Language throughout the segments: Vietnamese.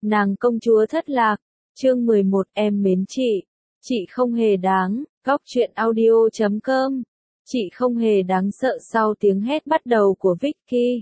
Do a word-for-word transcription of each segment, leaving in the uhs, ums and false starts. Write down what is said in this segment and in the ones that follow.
Nàng công chúa thất lạc, chương mười một em mến chị, chị không hề đáng, góc truyện audio chấm com, chị không hề đáng sợ sau tiếng hét bắt đầu của Vicky.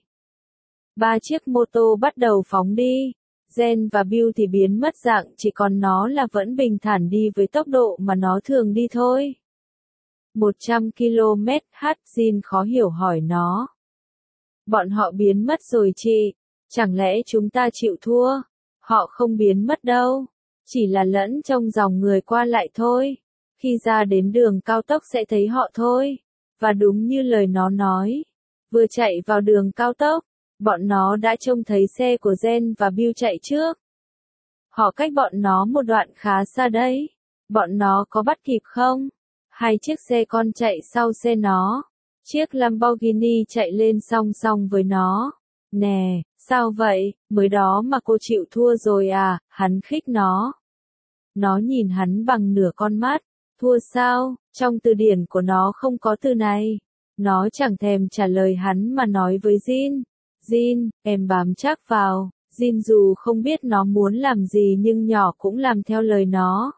Ba chiếc mô tô bắt đầu phóng đi, Jen và Bill thì biến mất dạng, chỉ còn nó là vẫn bình thản đi với tốc độ mà nó thường đi thôi. một trăm ki lô mét h, Jin khó hiểu hỏi nó. Bọn họ biến mất rồi chị, chẳng lẽ chúng ta chịu thua? Họ không biến mất đâu, chỉ là lẫn trong dòng người qua lại thôi. Khi ra đến đường cao tốc sẽ thấy họ thôi. Và đúng như lời nó nói, vừa chạy vào đường cao tốc, bọn nó đã trông thấy xe của Jen và Bill chạy trước. Họ cách bọn nó một đoạn khá xa đấy. Bọn nó có bắt kịp không? Hai chiếc xe con chạy sau xe nó. Chiếc Lamborghini chạy lên song song với nó. Nè, sao vậy, mới đó mà cô chịu thua rồi à, hắn khích nó. Nó nhìn hắn bằng nửa con mắt. Thua sao, trong từ điển của nó không có từ này. Nó chẳng thèm trả lời hắn mà nói với Jin. Jin, em bám chắc vào. Jin dù không biết nó muốn làm gì nhưng nhỏ cũng làm theo lời nó.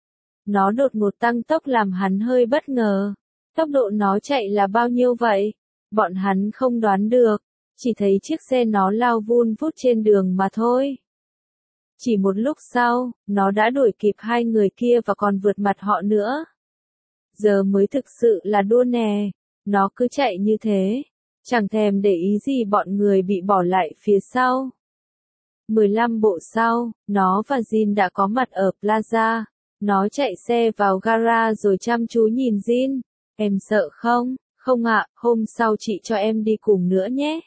Nó đột ngột tăng tốc làm hắn hơi bất ngờ. Tốc độ nó chạy là bao nhiêu vậy? Bọn hắn không đoán được. Chỉ thấy chiếc xe nó lao vun vút trên đường mà thôi. Chỉ một lúc sau, nó đã đuổi kịp hai người kia và còn vượt mặt họ nữa. Giờ mới thực sự là đua nè. Nó cứ chạy như thế. Chẳng thèm để ý gì bọn người bị bỏ lại phía sau. mười lăm bộ sau, nó và Jin đã có mặt ở Plaza. Nó chạy xe vào gara rồi chăm chú nhìn Jin. Em sợ không? Không ạ, hôm sau chị cho em đi cùng nữa nhé.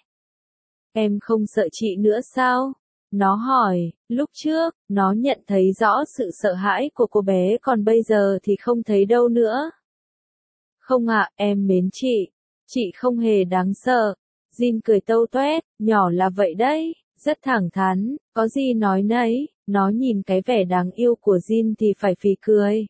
Em không sợ chị nữa sao? Nó hỏi, lúc trước, nó nhận thấy rõ sự sợ hãi của cô bé còn bây giờ thì không thấy đâu nữa. Không ạ, em mến chị. Chị không hề đáng sợ. Jin cười tâu toét, nhỏ là vậy đấy, rất thẳng thắn, có gì nói nấy. Nó nhìn cái vẻ đáng yêu của Jin thì phải phì cười.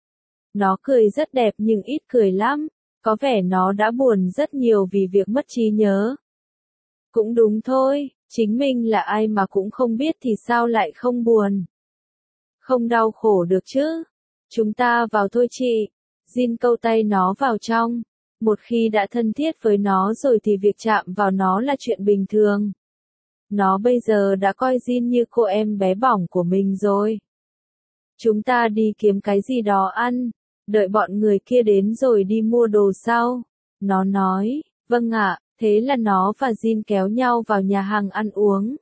Nó cười rất đẹp nhưng ít cười lắm. Có vẻ nó đã buồn rất nhiều vì việc mất trí nhớ. Cũng đúng thôi, chính mình là ai mà cũng không biết thì sao lại không buồn. Không đau khổ được chứ. Chúng ta vào thôi chị. Jin câu tay nó vào trong. Một khi đã thân thiết với nó rồi thì việc chạm vào nó là chuyện bình thường. Nó bây giờ đã coi Jin như cô em bé bỏng của mình rồi. Chúng ta đi kiếm cái gì đó ăn. Đợi bọn người kia đến rồi đi mua đồ sau. Nó nói, vâng ạ, thế là nó và Jin kéo nhau vào nhà hàng ăn uống.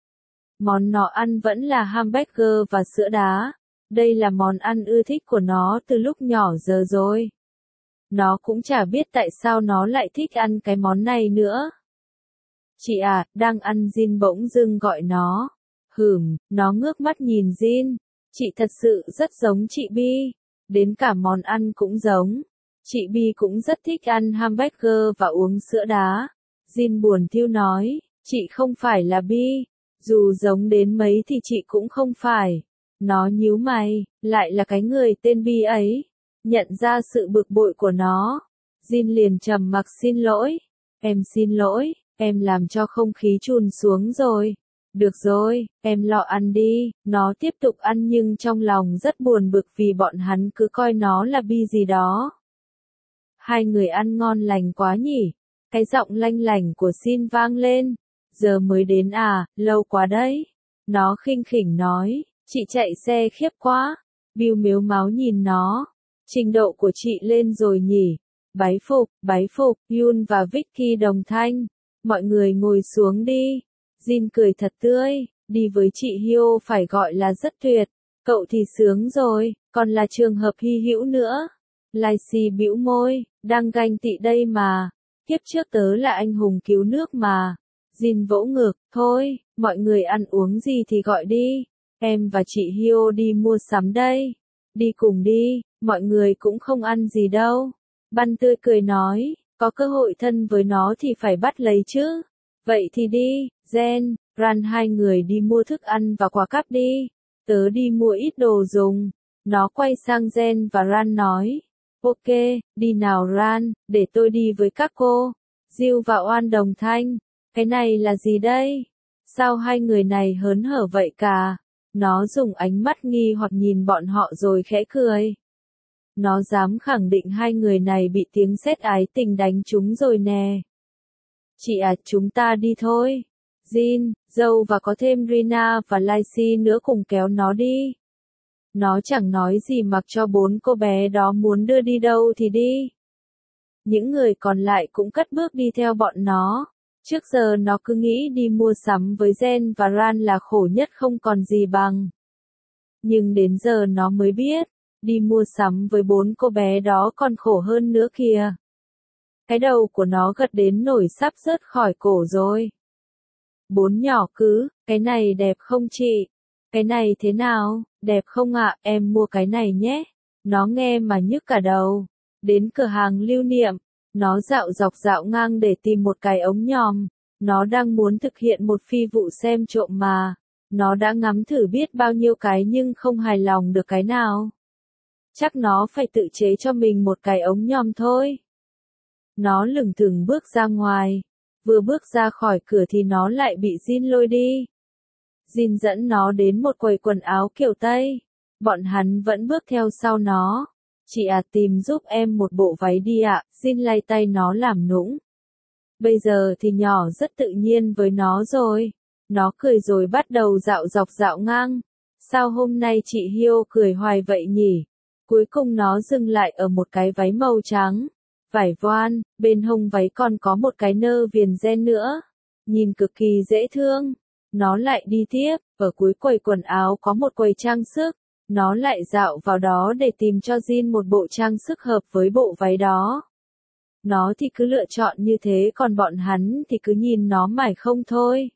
Món nó ăn vẫn là hamburger và sữa đá. Đây là món ăn ưa thích của nó từ lúc nhỏ giờ rồi. Nó cũng chả biết tại sao nó lại thích ăn cái món này nữa. Chị à, đang ăn Jin bỗng dưng gọi nó. Hửm, nó ngước mắt nhìn Jin. Chị thật sự rất giống chị Bi. Đến cả món ăn cũng giống. Chị Bi cũng rất thích ăn hamburger và uống sữa đá. Jin buồn thiu nói, chị không phải là Bi. Dù giống đến mấy thì chị cũng không phải. Nó nhíu mày, lại là cái người tên Bi ấy. Nhận ra sự bực bội của nó. Jin liền trầm mặc xin lỗi. Em xin lỗi, em làm cho không khí trùn xuống rồi. Được rồi, em lo ăn đi. Nó tiếp tục ăn nhưng trong lòng rất buồn bực vì bọn hắn cứ coi nó là Bi gì đó. Hai người ăn ngon lành quá nhỉ. Cái giọng lanh lảnh của Jin vang lên. Giờ mới đến à, lâu quá đấy. Nó khinh khỉnh nói, chị chạy xe khiếp quá. Bill mếu máo nhìn nó. Trình độ của chị lên rồi nhỉ. Bái phục, bái phục, Yoon và Vicky đồng thanh. Mọi người ngồi xuống đi. Jin cười thật tươi, đi với chị Hyo phải gọi là rất tuyệt. Cậu thì sướng rồi, còn là trường hợp hy hữu nữa. Lacey bĩu môi, đang ganh tị đây mà. Kiếp trước tớ là anh hùng cứu nước mà. Jin vỗ ngực, thôi, mọi người ăn uống gì thì gọi đi. Em và chị Hyo đi mua sắm đây. Đi cùng đi, mọi người cũng không ăn gì đâu. Băn tươi cười nói, có cơ hội thân với nó thì phải bắt lấy chứ. Vậy thì đi, Jen, Ran hai người đi mua thức ăn và quà cáp đi. Tớ đi mua ít đồ dùng. Nó quay sang Jen và Ran nói. Ok, đi nào Ran, để tôi đi với các cô. Jill và Oan đồng thanh. Cái này là gì đây? Sao hai người này hớn hở vậy cả? Nó dùng ánh mắt nghi hoặc nhìn bọn họ rồi khẽ cười. Nó dám khẳng định hai người này bị tiếng sét ái tình đánh trúng rồi nè. Chị à, chúng ta đi thôi. Jin, Dâu và có thêm Rina và Lacey nữa cùng kéo nó đi. Nó chẳng nói gì mặc cho bốn cô bé đó muốn đưa đi đâu thì đi. Những người còn lại cũng cất bước đi theo bọn nó. Trước giờ nó cứ nghĩ đi mua sắm với Jen và Ran là khổ nhất không còn gì bằng. Nhưng đến giờ nó mới biết, đi mua sắm với bốn cô bé đó còn khổ hơn nữa kìa. Cái đầu của nó gật đến nổi sắp rớt khỏi cổ rồi. Bốn nhỏ cứ, cái này đẹp không chị? Cái này thế nào, đẹp không ạ, em mua cái này nhé. Nó nghe mà nhức cả đầu. Đến cửa hàng lưu niệm, nó dạo dọc dạo ngang để tìm một cái ống nhòm. Nó đang muốn thực hiện một phi vụ xem trộm mà. Nó đã ngắm thử biết bao nhiêu cái nhưng không hài lòng được cái nào. Chắc nó phải tự chế cho mình một cái ống nhòm thôi. Nó lững thững bước ra ngoài. Vừa bước ra khỏi cửa thì nó lại bị Jin lôi đi. Jin dẫn nó đến một quầy quần áo kiểu Tây. Bọn hắn vẫn bước theo sau nó. Chị à, tìm giúp em một bộ váy đi ạ. Jin lay tay nó làm nũng. Bây giờ thì nhỏ rất tự nhiên với nó rồi. Nó cười rồi bắt đầu dạo dọc dạo ngang. Sao hôm nay chị Hiêu cười hoài vậy nhỉ? Cuối cùng nó dừng lại ở một cái váy màu trắng. Vải voan, bên hông váy còn có một cái nơ viền ren nữa. Nhìn cực kỳ dễ thương. Nó lại đi tiếp, ở cuối quầy quần áo có một quầy trang sức. Nó lại dạo vào đó để tìm cho Jin một bộ trang sức hợp với bộ váy đó. Nó thì cứ lựa chọn như thế còn bọn hắn thì cứ nhìn nó mải không thôi.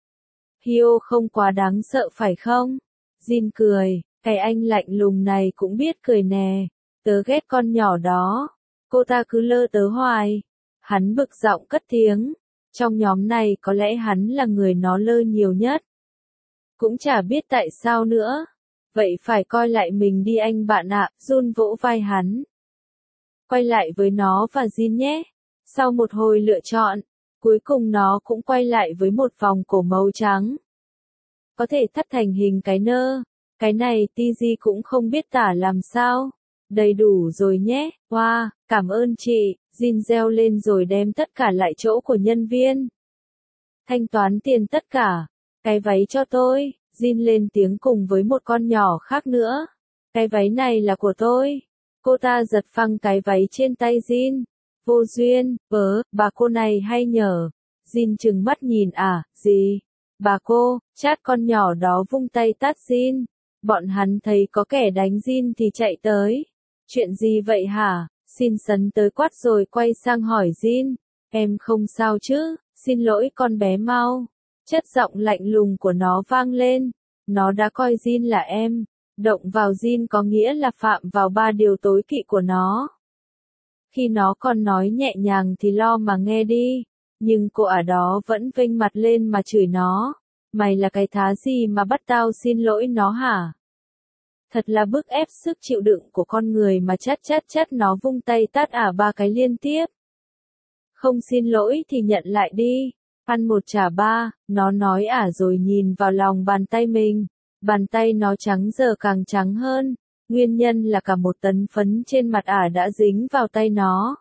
Hio không quá đáng sợ phải không? Jin cười, cái anh lạnh lùng này cũng biết cười nè. Tớ ghét con nhỏ đó. Cô ta cứ lơ tớ hoài. Hắn bực giọng cất tiếng. Trong nhóm này có lẽ hắn là người nó lơ nhiều nhất. Cũng chả biết tại sao nữa. Vậy phải coi lại mình đi anh bạn ạ, Jun vỗ vai hắn. Quay lại với nó và Jin nhé. Sau một hồi lựa chọn, cuối cùng nó cũng quay lại với một vòng cổ màu trắng. Có thể thắt thành hình cái nơ. Cái này Tz cũng không biết tả làm sao. Đầy đủ rồi nhé, wow, cảm ơn chị. Jin reo lên rồi đem tất cả lại chỗ của nhân viên. Thanh toán tiền tất cả. Cái váy cho tôi. Jin lên tiếng cùng với một con nhỏ khác nữa. Cái váy này là của tôi. Cô ta giật phăng cái váy trên tay Jin. Vô duyên, vớ, bà cô này hay nhở. Jin trừng mắt nhìn à, gì? Bà cô, chát con nhỏ đó vung tay tát Jin. Bọn hắn thấy có kẻ đánh Jin thì chạy tới. Chuyện gì vậy hả? Xin sấn tới quát rồi quay sang hỏi Jin. Em không sao chứ? Xin lỗi con bé mau. Chất giọng lạnh lùng của nó vang lên. Nó đã coi Jin là em. Động vào Jin có nghĩa là phạm vào ba điều tối kỵ của nó. Khi nó còn nói nhẹ nhàng thì lo mà nghe đi. Nhưng cô ở đó vẫn vênh mặt lên mà chửi nó. Mày là cái thá gì mà bắt tao xin lỗi nó hả? Thật là bức ép sức chịu đựng của con người mà chát chát chát nó vung tay tát ả ba cái liên tiếp. Không xin lỗi thì nhận lại đi. Ăn một trả ba, nó nói ả rồi nhìn vào lòng bàn tay mình. Bàn tay nó trắng giờ càng trắng hơn. Nguyên nhân là cả một tấn phấn trên mặt ả đã dính vào tay nó.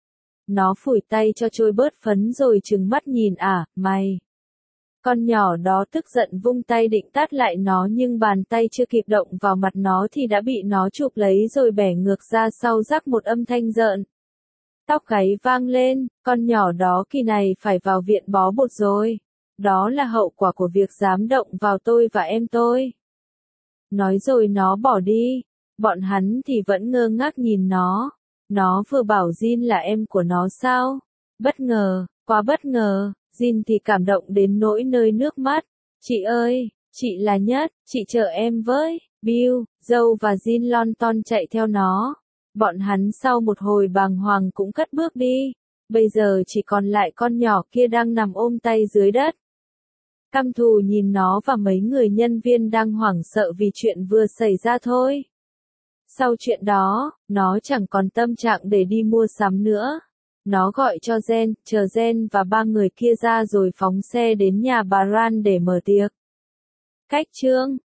Nó phủi tay cho trôi bớt phấn rồi trừng mắt nhìn ả, mày. Con nhỏ đó tức giận vung tay định tát lại nó nhưng bàn tay chưa kịp động vào mặt nó thì đã bị nó chụp lấy rồi bẻ ngược ra sau rắc một âm thanh rợn. Tóc gáy vang lên, con nhỏ đó kỳ này phải vào viện bó bột rồi. Đó là hậu quả của việc dám động vào tôi và em tôi. Nói rồi nó bỏ đi. Bọn hắn thì vẫn ngơ ngác nhìn nó. Nó vừa bảo Jin là em của nó sao? Bất ngờ, quá bất ngờ. Jin thì cảm động đến nỗi nơi nước mắt. Chị ơi, chị là nhất, chị chờ em với. Bill, Dâu và Jin lon ton chạy theo nó. Bọn hắn sau một hồi bàng hoàng cũng cất bước đi. Bây giờ chỉ còn lại con nhỏ kia đang nằm ôm tay dưới đất. Căm thù nhìn nó và mấy người nhân viên đang hoảng sợ vì chuyện vừa xảy ra thôi. Sau chuyện đó, nó chẳng còn tâm trạng để đi mua sắm nữa. Nó gọi cho Jen, chờ Jen và ba người kia ra rồi phóng xe đến nhà bà Ran để mở tiệc. Cách chương